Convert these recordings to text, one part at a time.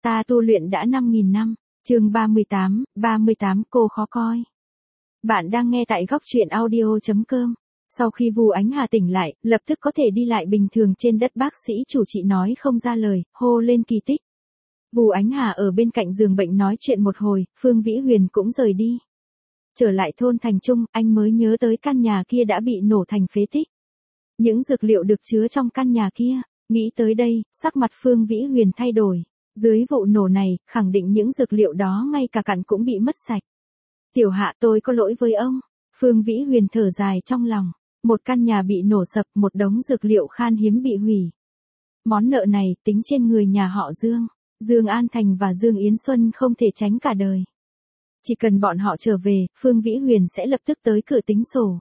Ta tu luyện đã 5.000 năm. Chương 38 cô khó coi. Bạn đang nghe tại góc truyện audio.com. Sau khi Vu Ánh Hà tỉnh lại, lập tức có thể đi lại bình thường trên đất, bác sĩ chủ trị nói không ra lời, hô lên kỳ tích. Vu Ánh Hà ở bên cạnh giường bệnh nói chuyện một hồi, Phương Vĩ Huyền cũng rời đi. Trở lại thôn Thành Trung, anh mới nhớ tới căn nhà kia đã bị nổ thành phế tích. Những dược liệu được chứa trong căn nhà kia, nghĩ tới đây, sắc mặt Phương Vĩ Huyền thay đổi. Dưới vụ nổ này, khẳng định những dược liệu đó ngay cả cặn cũng bị mất sạch. Tiểu Hạ, tôi có lỗi với ông. Phương Vĩ Huyền thở dài trong lòng. Một căn nhà bị nổ sập, một đống dược liệu khan hiếm bị hủy. Món nợ này tính trên người nhà họ Dương. Dương An Thành và Dương Yến Xuân không thể tránh cả đời. Chỉ cần bọn họ trở về, Phương Vĩ Huyền sẽ lập tức tới cửa tính sổ.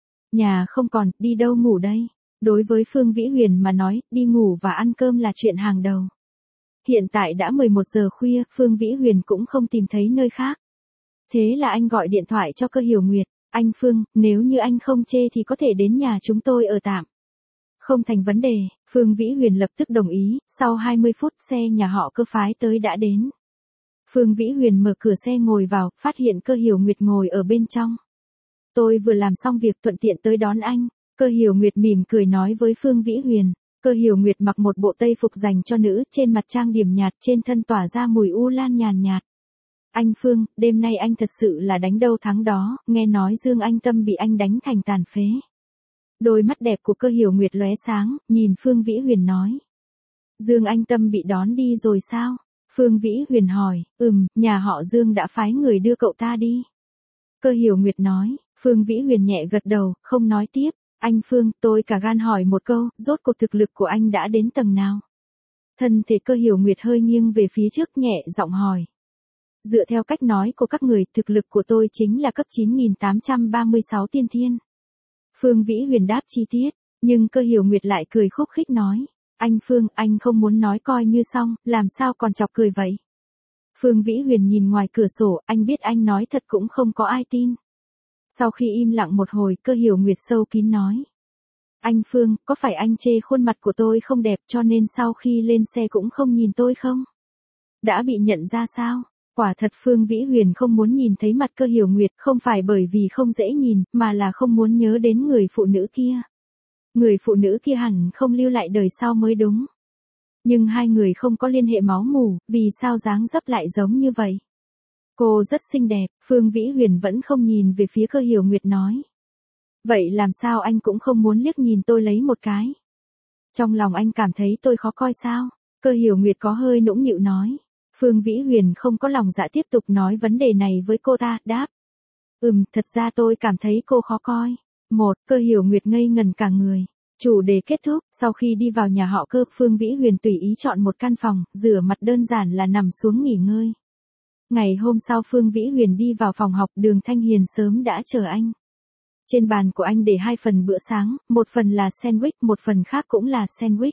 Nhà không còn, đi đâu ngủ đây? Đối với Phương Vĩ Huyền mà nói, đi ngủ và ăn cơm là chuyện hàng đầu. Hiện tại đã 11 giờ khuya, Phương Vĩ Huyền cũng không tìm thấy nơi khác. Thế là anh gọi điện thoại cho Cơ Hiểu Nguyệt. Anh Phương, nếu như anh không chê thì có thể đến nhà chúng tôi ở tạm. Không thành vấn đề, Phương Vĩ Huyền lập tức đồng ý, sau 20 phút xe nhà họ Cơ phái tới đã đến. Phương Vĩ Huyền mở cửa xe ngồi vào, phát hiện Cơ Hiểu Nguyệt ngồi ở bên trong. Tôi vừa làm xong việc thuận tiện tới đón anh. Cơ Hiểu Nguyệt mỉm cười nói với Phương Vĩ Huyền. Cơ Hiểu Nguyệt mặc một bộ tây phục dành cho nữ, trên mặt trang điểm nhạt, trên thân tỏa ra mùi u lan nhàn nhạt. Anh Phương, đêm nay anh thật sự là đánh đâu thắng đó, nghe nói Dương Anh Tâm bị anh đánh thành tàn phế. Đôi mắt đẹp của Cơ Hiểu Nguyệt lóe sáng, nhìn Phương Vĩ Huyền nói. Dương Anh Tâm bị đón đi rồi sao? Phương Vĩ Huyền hỏi, nhà họ Dương đã phái người đưa cậu ta đi. Cơ Hiểu Nguyệt nói, Phương Vĩ Huyền nhẹ gật đầu, không nói tiếp. Anh Phương, tôi cả gan hỏi một câu, rốt cuộc thực lực của anh đã đến tầng nào? Thân thể Cơ Hiểu Nguyệt hơi nghiêng về phía trước, nhẹ giọng hỏi. Dựa theo cách nói của các người, thực lực của tôi chính là cấp 9836 tiên thiên. Phương Vĩ Huyền đáp chi tiết, nhưng Cơ Hiểu Nguyệt lại cười khúc khích nói. Anh Phương, anh không muốn nói coi như xong, làm sao còn chọc cười vậy? Phương Vĩ Huyền nhìn ngoài cửa sổ, anh biết anh nói thật cũng không có ai tin. Sau khi im lặng một hồi, Cơ Hiểu Nguyệt sâu kín nói. Anh Phương, có phải anh chê khuôn mặt của tôi không đẹp cho nên sau khi lên xe cũng không nhìn tôi không? Đã bị nhận ra sao? Quả thật Phương Vĩ Huyền không muốn nhìn thấy mặt Cơ Hiểu Nguyệt, không phải bởi vì không dễ nhìn, mà là không muốn nhớ đến người phụ nữ kia. Người phụ nữ kia hẳn không lưu lại đời sau mới đúng. Nhưng hai người không có liên hệ máu mủ, vì sao dáng dấp lại giống như vậy? Cô rất xinh đẹp, Phương Vĩ Huyền vẫn không nhìn về phía Cơ Hiểu Nguyệt nói. Vậy làm sao anh cũng không muốn liếc nhìn tôi lấy một cái? Trong lòng anh cảm thấy tôi khó coi sao? Cơ Hiểu Nguyệt có hơi nũng nịu nói. Phương Vĩ Huyền không có lòng dạ tiếp tục nói vấn đề này với cô ta, đáp. Thật ra tôi cảm thấy cô khó coi. Cơ Hiểu Nguyệt ngây ngần cả người. Chủ đề kết thúc, sau khi đi vào nhà họ Cơ, Phương Vĩ Huyền tùy ý chọn một căn phòng, rửa mặt đơn giản là nằm xuống nghỉ ngơi. Ngày hôm sau Phương Vĩ Huyền đi vào phòng học, Đường Thanh Hiền sớm đã chờ anh. Trên bàn của anh để 2 phần bữa sáng, một phần là sandwich, một phần khác cũng là sandwich.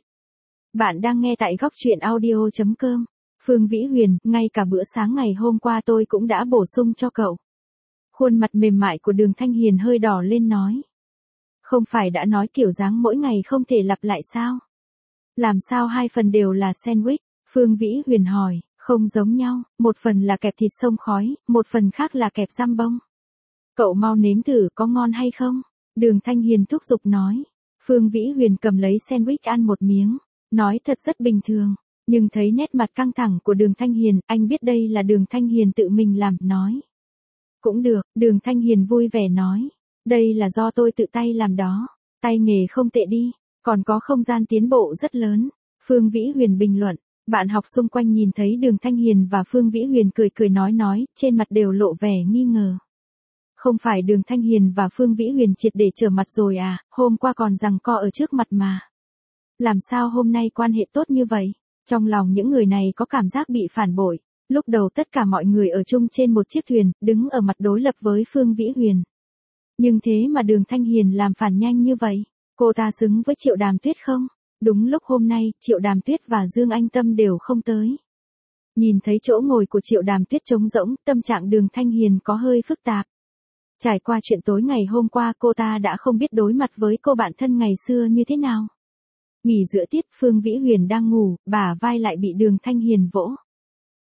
Bạn đang nghe tại góc truyện audio.com. Phương Vĩ Huyền, ngay cả bữa sáng ngày hôm qua tôi cũng đã bổ sung cho cậu. Khuôn mặt mềm mại của Đường Thanh Hiền hơi đỏ lên nói. Không phải đã nói kiểu dáng mỗi ngày không thể lặp lại sao? Làm sao 2 phần đều là sandwich? Phương Vĩ Huyền hỏi. Không giống nhau, một phần là kẹp thịt xông khói, một phần khác là kẹp giam bông. Cậu mau nếm thử có ngon hay không? Đường Thanh Hiền thúc giục nói. Phương Vĩ Huyền cầm lấy sandwich ăn một miếng, nói thật rất bình thường, nhưng thấy nét mặt căng thẳng của Đường Thanh Hiền, anh biết đây là Đường Thanh Hiền tự mình làm, nói. Cũng được, Đường Thanh Hiền vui vẻ nói. Đây là do tôi tự tay làm đó, tay nghề không tệ đi, còn có không gian tiến bộ rất lớn. Phương Vĩ Huyền bình luận. Bạn học xung quanh nhìn thấy Đường Thanh Hiền và Phương Vĩ Huyền cười nói, trên mặt đều lộ vẻ nghi ngờ. Không phải Đường Thanh Hiền và Phương Vĩ Huyền triệt để trở mặt rồi à, hôm qua còn giằng co ở trước mặt mà. Làm sao hôm nay quan hệ tốt như vậy? Trong lòng những người này có cảm giác bị phản bội. Lúc đầu tất cả mọi người ở chung trên một chiếc thuyền, đứng ở mặt đối lập với Phương Vĩ Huyền. Nhưng thế mà Đường Thanh Hiền làm phản nhanh như vậy, cô ta xứng với Triệu Đàm Tuyết không? Đúng lúc hôm nay, Triệu Đàm Tuyết và Dương Anh Tâm đều không tới. Nhìn thấy chỗ ngồi của Triệu Đàm Tuyết trống rỗng, tâm trạng Đường Thanh Hiền có hơi phức tạp. Trải qua chuyện tối ngày hôm qua, cô ta đã không biết đối mặt với cô bạn thân ngày xưa như thế nào. Nghỉ giữa tiết, Phương Vĩ Huyền đang ngủ, bả vai lại bị Đường Thanh Hiền vỗ.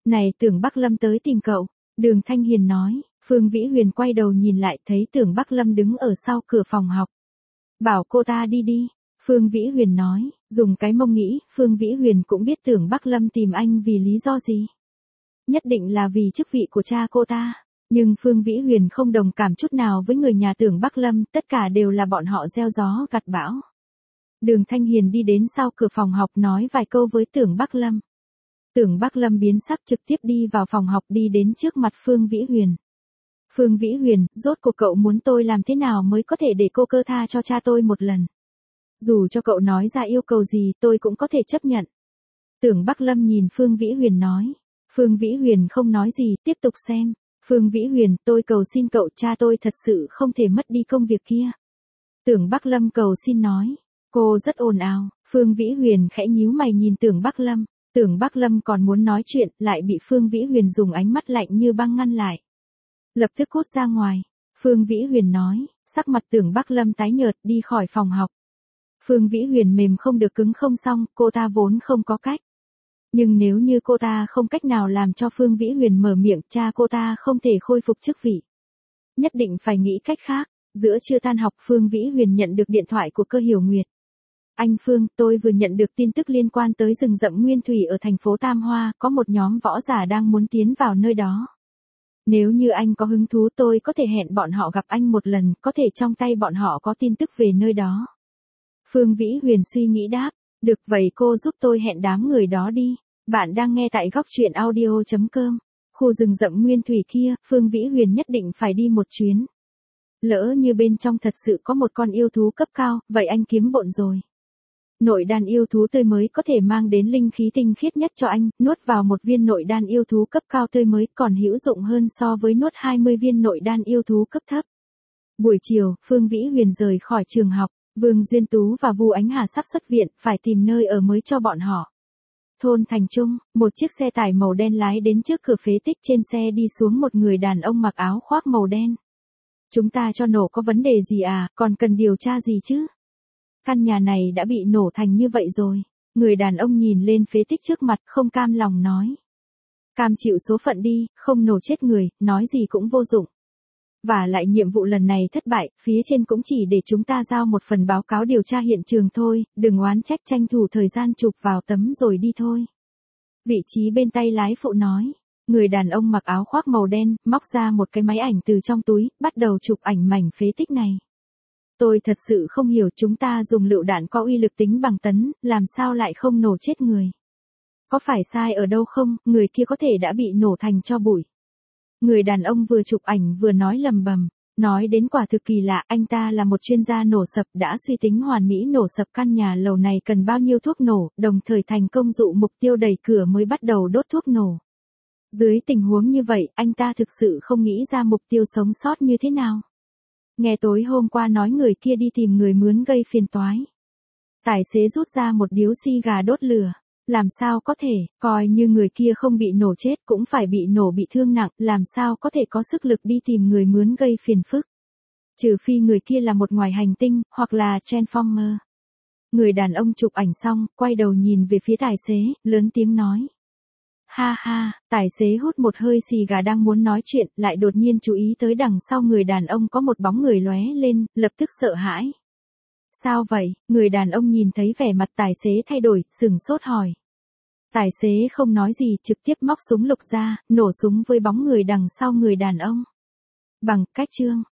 Này Tưởng Bắc Lâm tới tìm cậu, Đường Thanh Hiền nói. Phương Vĩ Huyền quay đầu nhìn lại thấy Tưởng Bắc Lâm đứng ở sau cửa phòng học. Bảo cô ta đi đi. Phương Vĩ Huyền nói, dùng cái mông nghĩ, Phương Vĩ Huyền cũng biết Tưởng Bắc Lâm tìm anh vì lý do gì. Nhất định là vì chức vị của cha cô ta. Nhưng Phương Vĩ Huyền không đồng cảm chút nào với người nhà Tưởng Bắc Lâm, tất cả đều là bọn họ gieo gió gặt bão. Đường Thanh Hiền đi đến sau cửa phòng học nói vài câu với Tưởng Bắc Lâm. Tưởng Bắc Lâm biến sắc trực tiếp đi vào phòng học đi đến trước mặt Phương Vĩ Huyền. Phương Vĩ Huyền, rốt cuộc cậu muốn tôi làm thế nào mới có thể để cô cơ tha cho cha tôi một lần? Dù cho cậu nói ra yêu cầu gì tôi cũng có thể chấp nhận. Tưởng Bắc Lâm nhìn Phương Vĩ Huyền nói. Phương Vĩ Huyền không nói gì, tiếp tục xem. Phương Vĩ Huyền, tôi cầu xin cậu, cha tôi thật sự không thể mất đi công việc kia. Tưởng Bắc Lâm cầu xin nói. Cô rất ồn ào. Phương Vĩ Huyền khẽ nhíu mày nhìn Tưởng Bắc Lâm. Tưởng Bắc Lâm còn muốn nói chuyện, lại bị Phương Vĩ Huyền dùng ánh mắt lạnh như băng ngăn lại. Lập tức cút ra ngoài. Phương Vĩ Huyền nói, sắc mặt Tưởng Bắc Lâm tái nhợt đi khỏi phòng học. Phương Vĩ Huyền mềm không được cứng không xong, cô ta vốn không có cách. Nhưng nếu như cô ta không cách nào làm cho Phương Vĩ Huyền mở miệng, cha cô ta không thể khôi phục chức vị. Nhất định phải nghĩ cách khác. Giữa trưa tan học Phương Vĩ Huyền nhận được điện thoại của Cơ Hiểu Nguyệt. Anh Phương, tôi vừa nhận được tin tức liên quan tới rừng rậm Nguyên Thủy ở thành phố Tam Hoa, có một nhóm võ giả đang muốn tiến vào nơi đó. Nếu như anh có hứng thú tôi có thể hẹn bọn họ gặp anh một lần, có thể trong tay bọn họ có tin tức về nơi đó. Phương Vĩ Huyền suy nghĩ đáp, được vậy cô giúp tôi hẹn đám người đó đi. Bạn đang nghe tại góc truyện audio.com. Khu rừng rậm Nguyên Thủy kia, Phương Vĩ Huyền nhất định phải đi một chuyến. Lỡ như bên trong thật sự có một con yêu thú cấp cao, vậy anh kiếm bộn rồi. Nội đan yêu thú tươi mới có thể mang đến linh khí tinh khiết nhất cho anh, nuốt vào một viên nội đan yêu thú cấp cao tươi mới còn hữu dụng hơn so với nuốt 20 viên nội đan yêu thú cấp thấp. Buổi chiều, Phương Vĩ Huyền rời khỏi trường học, Vương Duyên Tú và Vu Ánh Hà sắp xuất viện, phải tìm nơi ở mới cho bọn họ. Thôn Thành Trung, một chiếc xe tải màu đen lái đến trước cửa phế tích, trên xe đi xuống một người đàn ông mặc áo khoác màu đen. Chúng ta cho nổ có vấn đề gì à, còn cần điều tra gì chứ? Căn nhà này đã bị nổ thành như vậy rồi. Người đàn ông nhìn lên phế tích trước mặt không cam lòng nói. Cam chịu số phận đi, không nổ chết người, nói gì cũng vô dụng. Và lại nhiệm vụ lần này thất bại, phía trên cũng chỉ để chúng ta giao một phần báo cáo điều tra hiện trường thôi, đừng oán trách, tranh thủ thời gian chụp vào tấm rồi đi thôi. Vị trí bên tay lái phụ nói. Người đàn ông mặc áo khoác màu đen, móc ra một cái máy ảnh từ trong túi, bắt đầu chụp ảnh mảnh phế tích này. Tôi thật sự không hiểu, chúng ta dùng lựu đạn có uy lực tính bằng tấn, làm sao lại không nổ chết người. Có phải sai ở đâu không, người kia có thể đã bị nổ thành tro bụi. Người đàn ông vừa chụp ảnh vừa nói lầm bầm, nói đến quả thực kỳ lạ, anh ta là một chuyên gia nổ sập, đã suy tính hoàn mỹ nổ sập căn nhà lầu này cần bao nhiêu thuốc nổ, đồng thời thành công dụ mục tiêu đẩy cửa mới bắt đầu đốt thuốc nổ. Dưới tình huống như vậy, anh ta thực sự không nghĩ ra mục tiêu sống sót như thế nào. Nghe tối hôm qua nói người kia đi tìm người mướn gây phiền toái. Tài xế rút ra một điếu xì gà đốt lửa. Làm sao có thể, coi như người kia không bị nổ chết cũng phải bị nổ bị thương nặng, làm sao có thể có sức lực đi tìm người mướn gây phiền phức. Trừ phi người kia là một ngoài hành tinh, hoặc là Transformer. Người đàn ông chụp ảnh xong, quay đầu nhìn về phía tài xế, lớn tiếng nói. Ha ha, tài xế hút một hơi xì gà đang muốn nói chuyện, lại đột nhiên chú ý tới đằng sau người đàn ông có một bóng người lóe lên, lập tức sợ hãi. Sao vậy? Người đàn ông nhìn thấy vẻ mặt tài xế thay đổi, sửng sốt hỏi. Tài xế không nói gì, trực tiếp móc súng lục ra, nổ súng với bóng người đằng sau người đàn ông. Bằng cách chương,